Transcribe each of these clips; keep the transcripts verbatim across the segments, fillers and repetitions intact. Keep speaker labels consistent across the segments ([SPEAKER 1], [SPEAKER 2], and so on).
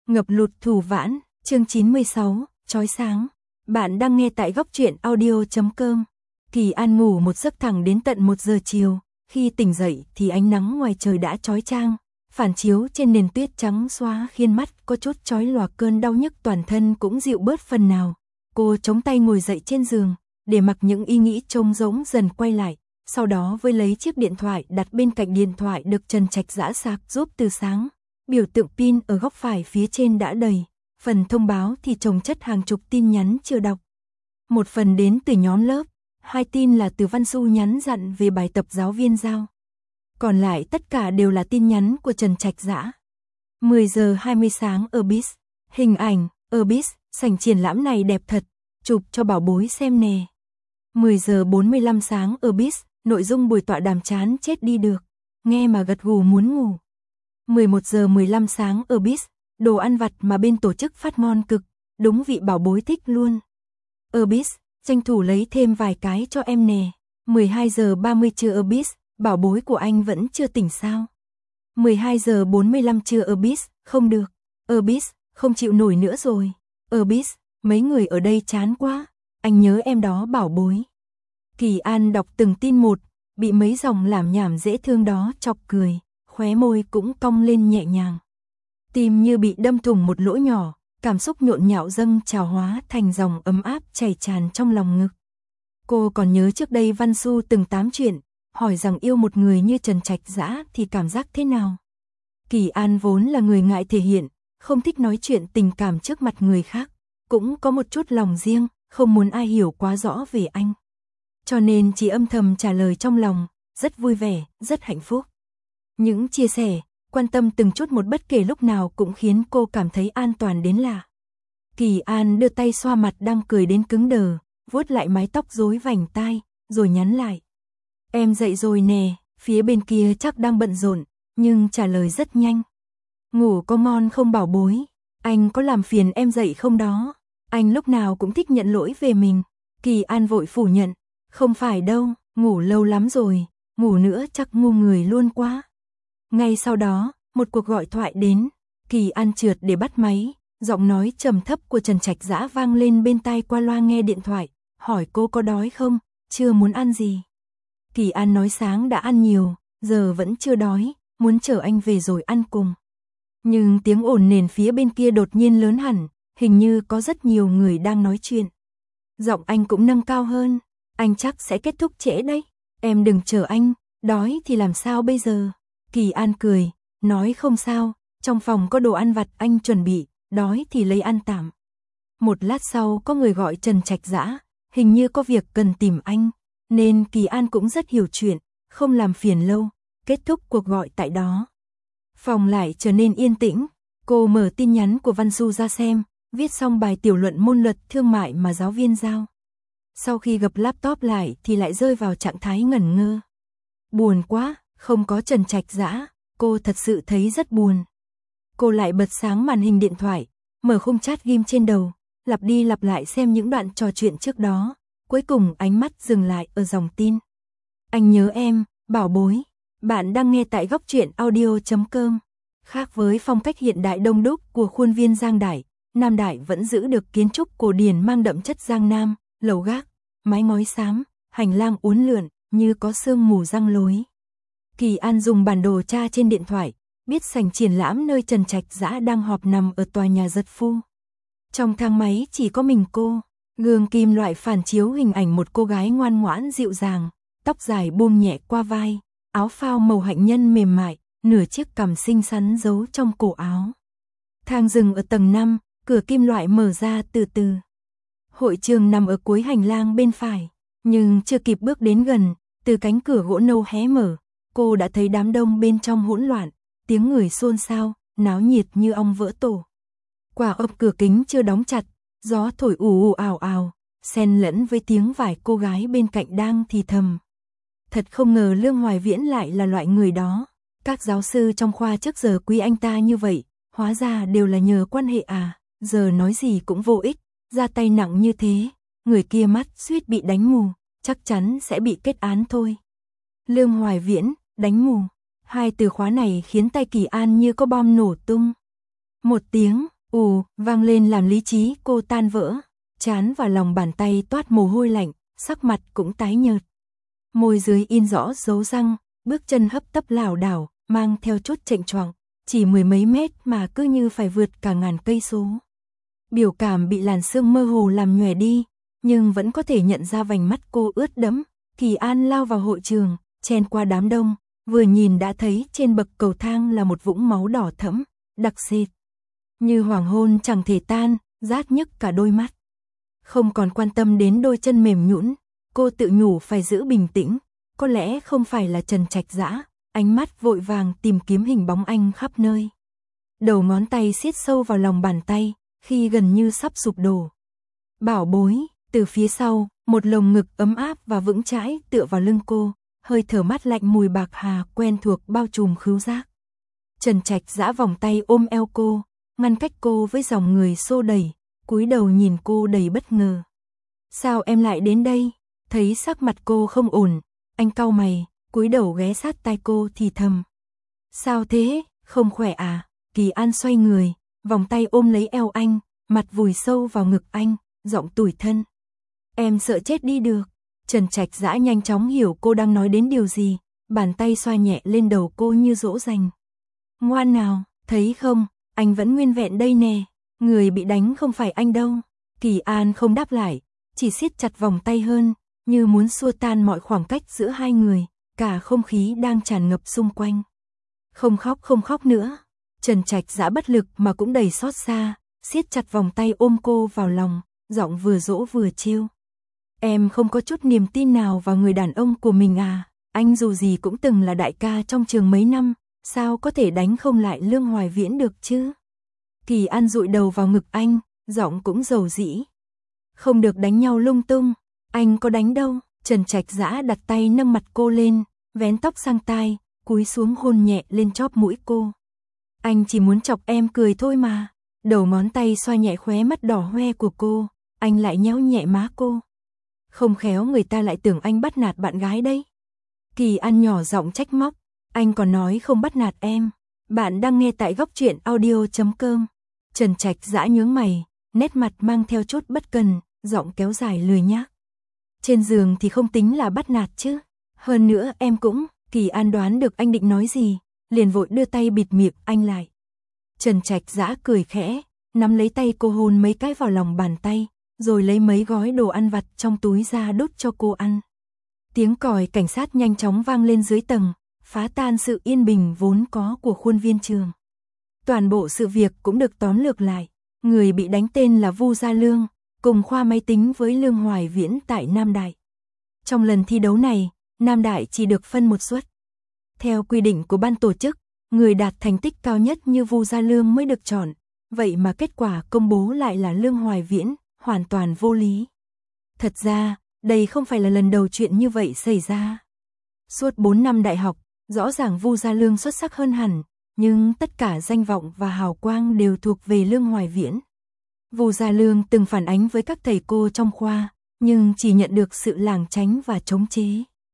[SPEAKER 1] Ngập lụt Thủ Vãn, chương chín mươi sáu, chói sáng. Bạn đang nghe tại góc truyện audio chấm com. Kỳ An ngủ một giấc thẳng đến tận một giờ chiều, khi tỉnh dậy thì ánh nắng ngoài trời đã chói chang, phản chiếu trên nền tuyết trắng xóa khiến mắt có chút chói lòa, cơn đau nhức toàn thân cũng dịu bớt phần nào. Cô chống tay ngồi dậy trên giường, để mặc những ý nghĩ trống rỗng dần quay lại, sau đó với lấy chiếc điện thoại đặt bên cạnh điện thoại được Trần Trạch Dã sạc giúp từ sáng. Biểu tượng pin ở góc phải phía trên đã đầy, phần thông báo thì chồng chất hàng chục tin nhắn chưa đọc. Một phần đến từ nhóm lớp, hai tin là từ Văn Xu nhắn dặn về bài tập giáo viên giao. Còn lại tất cả đều là tin nhắn của Trần Trạch Dã. mười giờ hai mươi sáng ở bê i ét, hình ảnh, ở bê i ét, sảnh triển lãm này đẹp thật, chụp cho bảo bối xem nè. mười giờ bốn mươi lăm sáng ở bê i ét, nội dung buổi tọa đàm chán chết đi được, nghe mà gật gù muốn ngủ. mười một giờ mười lăm sáng ở bê i ét, đồ ăn vặt mà bên tổ chức phát ngon cực, đúng vị bảo bối thích luôn. Ở bê i ét, tranh thủ lấy thêm vài cái cho em nè. mười hai giờ ba mươi trưa ở bê i ét, bảo bối của anh vẫn chưa tỉnh sao? mười hai giờ bốn mươi lăm trưa ở bê i ét, không được. Ở bê i ét, không chịu nổi nữa rồi. Ở bê i ét, mấy người ở đây chán quá, anh nhớ em đó bảo bối. Kỳ An đọc từng tin một, bị mấy dòng lảm nhảm dễ thương đó chọc cười, khóe môi cũng cong lên nhẹ nhàng. Tim như bị đâm thủng một lỗ nhỏ, cảm xúc nhộn nhạo dâng trào hóa thành dòng ấm áp chảy tràn trong lòng ngực. Cô còn nhớ trước đây Văn Xu từng tám chuyện, hỏi rằng yêu một người như Trần Trạch Dã thì cảm giác thế nào. Kỳ An vốn là người ngại thể hiện, không thích nói chuyện tình cảm trước mặt người khác, cũng có một chút lòng riêng, không muốn ai hiểu quá rõ về anh. Cho nên chỉ âm thầm trả lời trong lòng, rất vui vẻ, rất hạnh phúc. Những chia sẻ, quan tâm từng chút một bất kể lúc nào cũng khiến cô cảm thấy an toàn đến lạ. Kỳ An đưa tay xoa mặt đang cười đến cứng đờ, vuốt lại mái tóc rối vành tai, rồi nhắn lại. Em dậy rồi nè, phía bên kia chắc đang bận rộn, nhưng trả lời rất nhanh. Ngủ có ngon không bảo bối, anh có làm phiền em dậy không đó? Anh lúc nào cũng thích nhận lỗi về mình. Kỳ An vội phủ nhận, không phải đâu, ngủ lâu lắm rồi, ngủ nữa chắc ngu người luôn quá. Ngay sau đó, một cuộc gọi thoại đến, Kỳ An trượt để bắt máy, giọng nói trầm thấp của Trần Trạch Dã vang lên bên tai qua loa nghe điện thoại, hỏi cô có đói không, chưa muốn ăn gì. Kỳ An nói sáng đã ăn nhiều, giờ vẫn chưa đói, muốn chờ anh về rồi ăn cùng. Nhưng tiếng ồn nền phía bên kia đột nhiên lớn hẳn, hình như có rất nhiều người đang nói chuyện. Giọng anh cũng nâng cao hơn, anh chắc sẽ kết thúc trễ đấy, em đừng chờ anh, đói thì làm sao bây giờ. Kỳ An cười, nói không sao, trong phòng có đồ ăn vặt anh chuẩn bị, đói thì lấy ăn tạm. Một lát sau có người gọi Trần Trạch Dã, hình như có việc cần tìm anh, nên Kỳ An cũng rất hiểu chuyện, không làm phiền lâu, kết thúc cuộc gọi tại đó. Phòng lại trở nên yên tĩnh, cô mở tin nhắn của Văn Xu ra xem, viết xong bài tiểu luận môn luật thương mại mà giáo viên giao. Sau khi gập laptop lại thì lại rơi vào trạng thái ngẩn ngơ. Buồn quá, không có Trần Trạch Dã, cô thật sự thấy rất buồn. Cô lại bật sáng màn hình điện thoại, mở khung chat ghim trên đầu, lặp đi lặp lại xem những đoạn trò chuyện trước đó, cuối cùng ánh mắt dừng lại ở dòng tin. Anh nhớ em, bảo bối. Bạn đang nghe tại góc truyện audio chấm com. Khác với phong cách hiện đại đông đúc của khuôn viên Giang Đại, Nam Đại vẫn giữ được kiến trúc cổ điển mang đậm chất Giang Nam, lầu gác, mái ngói xám, hành lang uốn lượn như có sương mù răng lối. Kỳ An dùng bản đồ tra trên điện thoại, biết sảnh triển lãm nơi Trần Trạch Dã đang họp nằm ở tòa nhà Giật Phu. Trong thang máy chỉ có mình cô, gương kim loại phản chiếu hình ảnh một cô gái ngoan ngoãn dịu dàng, tóc dài buông nhẹ qua vai, áo phao màu hạnh nhân mềm mại, nửa chiếc cằm xinh xắn giấu trong cổ áo. Thang dừng ở tầng năm, cửa kim loại mở ra từ từ. Hội trường nằm ở cuối hành lang bên phải, nhưng chưa kịp bước đến gần, từ cánh cửa gỗ nâu hé mở, cô đã thấy đám đông bên trong hỗn loạn, tiếng người xôn xao, náo nhiệt như ong vỡ tổ. Quả ốc cửa kính chưa đóng chặt, gió thổi ù ù ào ào, xen lẫn với tiếng vài cô gái bên cạnh đang thì thầm. Thật không ngờ Lương Hoài Viễn lại là loại người đó. Các giáo sư trong khoa trước giờ quý anh ta như vậy, hóa ra đều là nhờ quan hệ à, giờ nói gì cũng vô ích, ra tay nặng như thế, người kia mắt suýt bị đánh mù, chắc chắn sẽ bị kết án thôi. Lương Hoài Viễn, đánh mù, hai từ khóa này khiến tay Kỳ An như có bom nổ tung. Một tiếng, ù, vang lên làm lý trí cô tan vỡ, trán và lòng bàn tay toát mồ hôi lạnh, sắc mặt cũng tái nhợt. Môi dưới in rõ dấu răng, bước chân hấp tấp lảo đảo, mang theo chút chệch choạng, chỉ mười mấy mét mà cứ như phải vượt cả ngàn cây số. Biểu cảm bị làn sương mơ hồ làm nhòe đi, nhưng vẫn có thể nhận ra vành mắt cô ướt đẫm. Kỳ An lao vào hội trường, chen qua đám đông, vừa nhìn đã thấy trên bậc cầu thang là một vũng máu đỏ thẫm, đặc sệt. Như hoàng hôn chẳng thể tan, rát nhức cả đôi mắt. Không còn quan tâm đến đôi chân mềm nhũn, cô tự nhủ phải giữ bình tĩnh, có lẽ không phải là Trần Trạch Dã, ánh mắt vội vàng tìm kiếm hình bóng anh khắp nơi. Đầu ngón tay siết sâu vào lòng bàn tay, khi gần như sắp sụp đổ. Bảo bối, từ phía sau, một lồng ngực ấm áp và vững chãi tựa vào lưng cô, hơi thở mát lạnh mùi bạc hà quen thuộc bao trùm khứu giác. Trần Trạch Dã vòng tay ôm eo cô, ngăn cách cô với dòng người xô đẩy, cúi đầu nhìn cô đầy bất ngờ. Sao em lại đến đây? Thấy sắc mặt cô không ổn, anh cau mày, cúi đầu ghé sát tai cô thì thầm. Sao thế, không khỏe à? Kỳ An xoay người, vòng tay ôm lấy eo anh, mặt vùi sâu vào ngực anh, giọng tủi thân. Em sợ chết đi được. Trần Trạch Dã nhanh chóng hiểu cô đang nói đến điều gì, bàn tay xoa nhẹ lên đầu cô như dỗ dành. Ngoan nào, thấy không, anh vẫn nguyên vẹn đây nè, người bị đánh không phải anh đâu. Kỳ An không đáp lại, chỉ siết chặt vòng tay hơn, như muốn xua tan mọi khoảng cách giữa hai người, cả không khí đang tràn ngập xung quanh. Không khóc không khóc nữa. Trần Trạch Dã bất lực mà cũng đầy xót xa, siết chặt vòng tay ôm cô vào lòng, giọng vừa dỗ vừa trêu. Em không có chút niềm tin nào vào người đàn ông của mình à? Anh dù gì cũng từng là đại ca trong trường mấy năm, sao có thể đánh không lại Lương Hoài Viễn được chứ? Kỳ An dụi đầu vào ngực anh, giọng cũng dầu dĩ. Không được đánh nhau lung tung, anh có đánh đâu. Trần Trạch Dã đặt tay nâng mặt cô lên, vén tóc sang tai, cúi xuống hôn nhẹ lên chóp mũi cô. Anh chỉ muốn chọc em cười thôi mà. Đầu ngón tay xoa nhẹ khóe mắt đỏ hoe của cô, anh lại nhéo nhẹ má cô. Không khéo người ta lại tưởng anh bắt nạt bạn gái đấy. Kỳ An nhỏ giọng trách móc, anh còn nói không bắt nạt em. Bạn đang nghe tại góc truyện audio chấm com. Trần Trạch Dã nhướng mày, nét mặt mang theo chút bất cần, giọng kéo dài lười nhác. Trên giường thì không tính là bắt nạt chứ. Hơn nữa em cũng. Kỳ An đoán được anh định nói gì, liền vội đưa tay bịt miệng anh lại. Trần Trạch Dã cười khẽ, nắm lấy tay cô hôn mấy cái vào lòng bàn tay, rồi lấy mấy gói đồ ăn vặt trong túi ra đút cho cô ăn. Tiếng còi cảnh sát nhanh chóng vang lên dưới tầng, phá tan sự yên bình vốn có của khuôn viên trường. Toàn bộ sự việc cũng được tóm lược lại. Người bị đánh tên là Vu Gia Lương, cùng khoa máy tính với Lương Hoài Viễn tại Nam Đại. Trong lần thi đấu này, Nam Đại chỉ được phân một suất. Theo quy định của ban tổ chức, người đạt thành tích cao nhất như Vu Gia Lương mới được chọn. Vậy mà kết quả công bố lại là Lương Hoài Viễn, hoàn toàn vô lý. Thật ra, đây không phải là lần đầu chuyện như vậy xảy ra. Suốt bốn năm đại học, rõ ràng Vu Gia Lương xuất sắc hơn hẳn, nhưng tất cả danh vọng và hào quang đều thuộc về Lương Hoài Viễn. Vu Gia Lương từng phản ánh với các thầy cô trong khoa, nhưng chỉ nhận được sự lảng tránh và chống chế.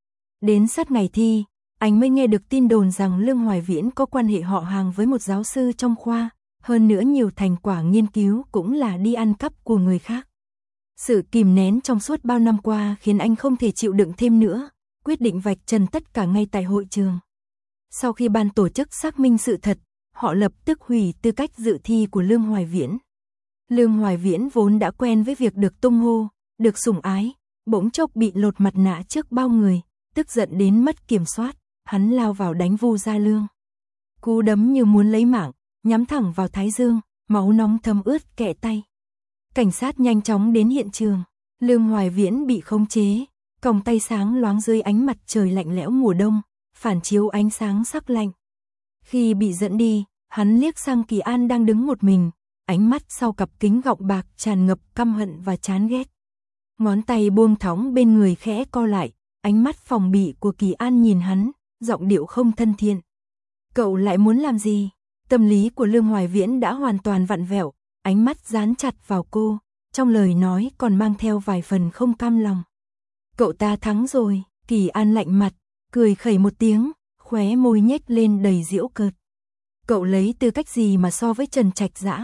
[SPEAKER 1] Đến sát ngày thi, anh mới nghe được tin đồn rằng Lương Hoài Viễn có quan hệ họ hàng với một giáo sư trong khoa, hơn nữa nhiều thành quả nghiên cứu cũng là đi ăn cắp của người khác. Sự kìm nén trong suốt bao năm qua khiến anh không thể chịu đựng thêm nữa, quyết định vạch trần tất cả ngay tại hội trường. Sau khi ban tổ chức xác minh sự thật, họ lập tức hủy tư cách dự thi của Lương Hoài Viễn. Lương Hoài Viễn vốn đã quen với việc được tung hô, được sủng ái, bỗng chốc bị lột mặt nạ trước bao người, tức giận đến mất kiểm soát, hắn lao vào đánh Vu Gia Lương. Cú đấm như muốn lấy mạng, nhắm thẳng vào thái dương, máu nóng thấm ướt kẽ tay. Cảnh sát nhanh chóng đến hiện trường, Lương Hoài Viễn bị khống chế, còng tay sáng loáng dưới ánh mặt trời lạnh lẽo mùa đông, phản chiếu ánh sáng sắc lạnh. Khi bị dẫn đi, hắn liếc sang Kỳ An đang đứng một mình, ánh mắt sau cặp kính gọng bạc tràn ngập căm hận và chán ghét. Ngón tay buông thõng bên người khẽ co lại, ánh mắt phòng bị của Kỳ An nhìn hắn, giọng điệu không thân thiện. Cậu lại muốn làm gì? Tâm lý của Lương Hoài Viễn đã hoàn toàn vặn vẹo, ánh mắt dán chặt vào cô, trong lời nói còn mang theo vài phần không cam lòng. Cậu ta thắng rồi. Kỳ An lạnh mặt, cười khẩy một tiếng, khóe môi nhếch lên đầy giễu cợt. Cậu lấy tư cách gì mà so với Trần Trạch Dã?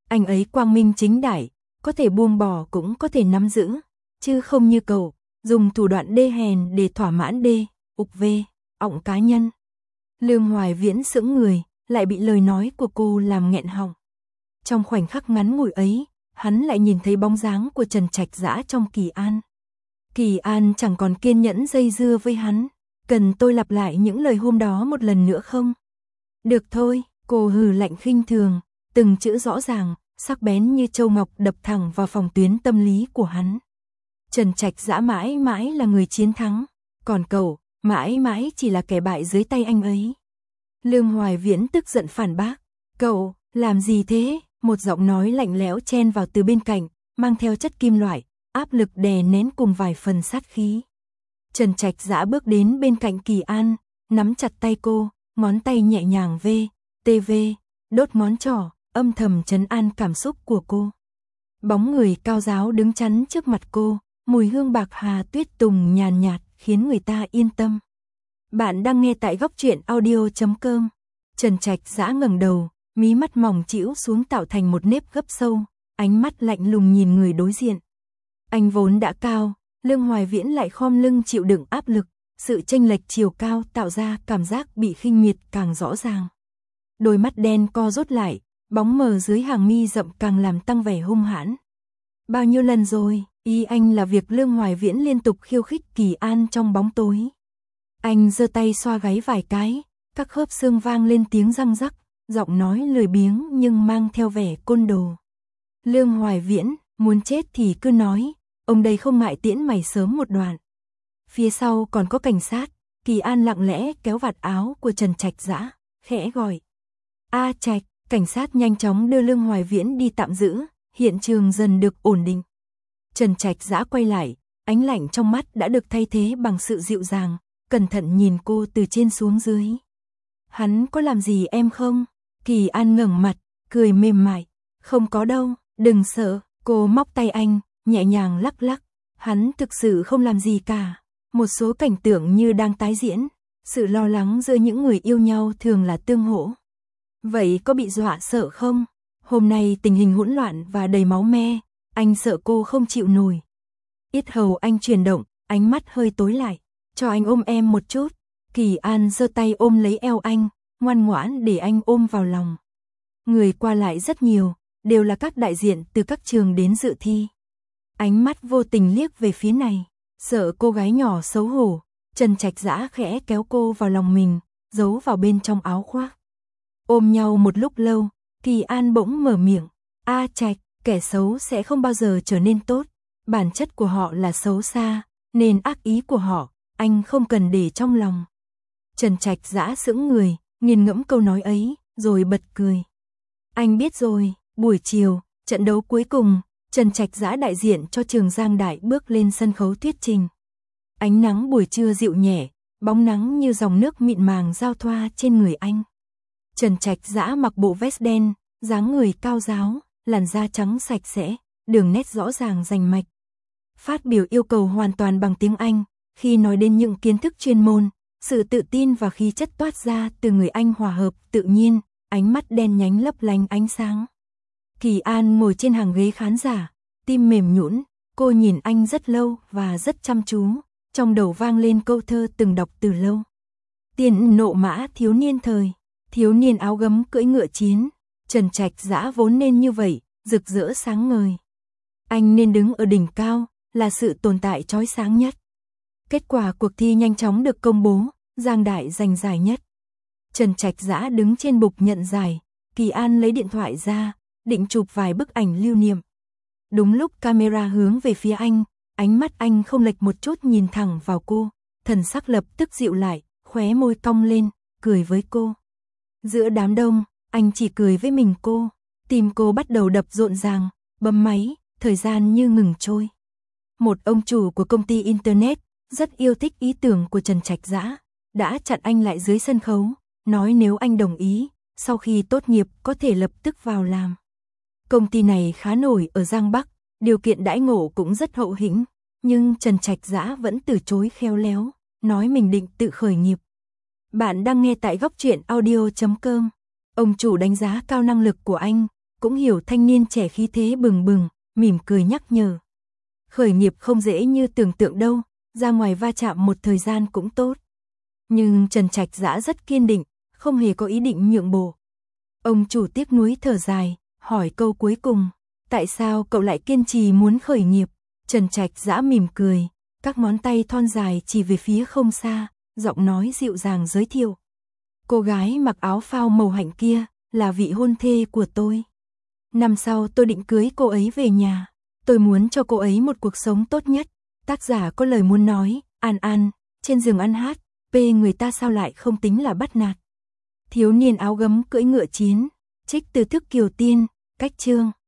[SPEAKER 1] Anh ấy quang minh chính đại, có thể buông bỏ cũng có thể nắm giữ, chứ không như cậu, dùng thủ đoạn đê hèn để thỏa mãn đê, ục vê, ọng cá nhân. Lương Hoài Viễn sững người, lại bị lời nói của cô làm nghẹn họng. Trong khoảnh khắc ngắn ngủi ấy, hắn lại nhìn thấy bóng dáng của Trần Trạch Dã trong Kỳ An. Kỳ An chẳng còn kiên nhẫn dây dưa với hắn, cần tôi lặp lại những lời hôm đó một lần nữa không? Được thôi, cô hừ lạnh khinh thường, từng chữ rõ ràng, sắc bén như châu ngọc đập thẳng vào phòng tuyến tâm lý của hắn. Trần Trạch Dã mãi mãi là người chiến thắng, còn cậu, mãi mãi chỉ là kẻ bại dưới tay anh ấy. Lương Hoài Viễn tức giận phản bác, cậu, làm gì thế? Một giọng nói lạnh lẽo chen vào từ bên cạnh, mang theo chất kim loại, áp lực đè nén cùng vài phần sát khí. Trần Trạch Dã bước đến bên cạnh Kỳ An, nắm chặt tay cô, ngón tay nhẹ nhàng vê, tê vê, đốt ngón trỏ, âm thầm trấn an cảm xúc của cô. Bóng người cao giáo đứng chắn trước mặt cô, mùi hương bạc hà tuyết tùng nhàn nhạt khiến người ta yên tâm. Bạn đang nghe tại góc truyện audio chấm com. Trần Trạch Dã ngẩng đầu, mí mắt mỏng chĩu xuống tạo thành một nếp gấp sâu, ánh mắt lạnh lùng nhìn người đối diện. Anh vốn đã cao, Lương Hoài Viễn lại khom lưng chịu đựng áp lực, sự chênh lệch chiều cao tạo ra cảm giác bị khinh miệt càng rõ ràng. Đôi mắt đen co rút lại, bóng mờ dưới hàng mi rậm càng làm tăng vẻ hung hãn. Bao nhiêu lần rồi, ý anh là việc Lương Hoài Viễn liên tục khiêu khích Kỳ An trong bóng tối. Anh giơ tay xoa gáy vài cái, các khớp xương vang lên tiếng răng rắc, giọng nói lười biếng nhưng mang theo vẻ côn đồ. Lương Hoài Viễn, muốn chết thì cứ nói, ông đây không ngại tiễn mày sớm một đoạn. Phía sau còn có cảnh sát, Kỳ An lặng lẽ kéo vạt áo của Trần Trạch Dã, khẽ gọi. A Trạch, cảnh sát nhanh chóng đưa Lương Hoài Viễn đi tạm giữ, hiện trường dần được ổn định. Trần Trạch Dã quay lại, ánh lạnh trong mắt đã được thay thế bằng sự dịu dàng, cẩn thận nhìn cô từ trên xuống dưới. Hắn có làm gì em không? Kỳ An ngẩng mặt, cười mềm mại. Không có đâu, đừng sợ. Cô móc tay anh, nhẹ nhàng lắc lắc. Hắn thực sự không làm gì cả. Một số cảnh tượng như đang tái diễn. Sự lo lắng giữa những người yêu nhau thường là tương hỗ. Vậy có bị dọa sợ không? Hôm nay tình hình hỗn loạn và đầy máu me. Anh sợ cô không chịu nổi. Yết hầu anh chuyển động, ánh mắt hơi tối lại. Cho anh ôm em một chút. Kỳ An giơ tay ôm lấy eo anh, ngoan ngoãn để anh ôm vào lòng. Người qua lại rất nhiều, đều là các đại diện từ các trường đến dự thi. Ánh mắt vô tình liếc về phía này, sợ cô gái nhỏ xấu hổ, Trần Trạch Dã khẽ kéo cô vào lòng mình, giấu vào bên trong áo khoác. Ôm nhau một lúc lâu, Kỳ An bỗng mở miệng, A Trạch, kẻ xấu sẽ không bao giờ trở nên tốt, bản chất của họ là xấu xa, nên ác ý của họ, anh không cần để trong lòng. Trần Trạch Dã sững người, nghiền ngẫm câu nói ấy, rồi bật cười. Anh biết rồi, buổi chiều, trận đấu cuối cùng, Trần Trạch Dã đại diện cho trường Giang Đại bước lên sân khấu thuyết trình. Ánh nắng buổi trưa dịu nhẹ, bóng nắng như dòng nước mịn màng giao thoa trên người anh. Trần Trạch Dã mặc bộ vest đen, dáng người cao ráo, làn da trắng sạch sẽ, đường nét rõ ràng rành mạch. Phát biểu yêu cầu hoàn toàn bằng tiếng Anh, khi nói đến những kiến thức chuyên môn, sự tự tin và khí chất toát ra từ người anh hòa hợp tự nhiên, ánh mắt đen nhánh lấp lánh ánh sáng. Kỳ An ngồi trên hàng ghế khán giả, tim mềm nhũn, cô nhìn anh rất lâu và rất chăm chú, trong đầu vang lên câu thơ từng đọc từ lâu. Tiền nộ mã thiếu niên thời, thiếu niên áo gấm cưỡi ngựa chiến, Trần Trạch Dã vốn nên như vậy, rực rỡ sáng ngời. Anh nên đứng ở đỉnh cao, là sự tồn tại chói sáng nhất. Kết quả cuộc thi nhanh chóng được công bố, Giang Đại giành giải nhất. Trần Trạch Dã đứng trên bục nhận giải, Kỳ An lấy điện thoại ra, định chụp vài bức ảnh lưu niệm. Đúng lúc camera hướng về phía anh, ánh mắt anh không lệch một chút nhìn thẳng vào cô, thần sắc lập tức dịu lại, khóe môi cong lên, cười với cô. Giữa đám đông, anh chỉ cười với mình cô, tim cô bắt đầu đập rộn ràng, bấm máy, thời gian như ngừng trôi. Một ông chủ của công ty Internet, rất yêu thích ý tưởng của Trần Trạch Dã, đã chặn anh lại dưới sân khấu, nói nếu anh đồng ý, sau khi tốt nghiệp có thể lập tức vào làm. Công ty này khá nổi ở Giang Bắc, điều kiện đãi ngộ cũng rất hậu hĩnh, nhưng Trần Trạch Dã vẫn từ chối khéo léo, nói mình định tự khởi nghiệp. Bạn đang nghe tại góc truyện audio chấm com. Ông chủ đánh giá cao năng lực của anh, cũng hiểu thanh niên trẻ khí thế bừng bừng, mỉm cười nhắc nhở. Khởi nghiệp không dễ như tưởng tượng đâu, ra ngoài va chạm một thời gian cũng tốt. Nhưng Trần Trạch Dã rất kiên định, không hề có ý định nhượng bộ. Ông chủ tiếc nuối thở dài, hỏi câu cuối cùng, tại sao cậu lại kiên trì muốn khởi nghiệp? Trần Trạch Dã mỉm cười, các ngón tay thon dài chỉ về phía không xa, giọng nói dịu dàng giới thiệu. Cô gái mặc áo phao màu hạnh kia, là vị hôn thê của tôi. Năm sau tôi định cưới cô ấy về nhà, tôi muốn cho cô ấy một cuộc sống tốt nhất. Tác giả có lời muốn nói, An An, trên giường ăn hát, p người ta sao lại không tính là bắt nạt. Thiếu niên áo gấm cưỡi ngựa chiến, trích từ Thức Kiều Tiên, cách chương.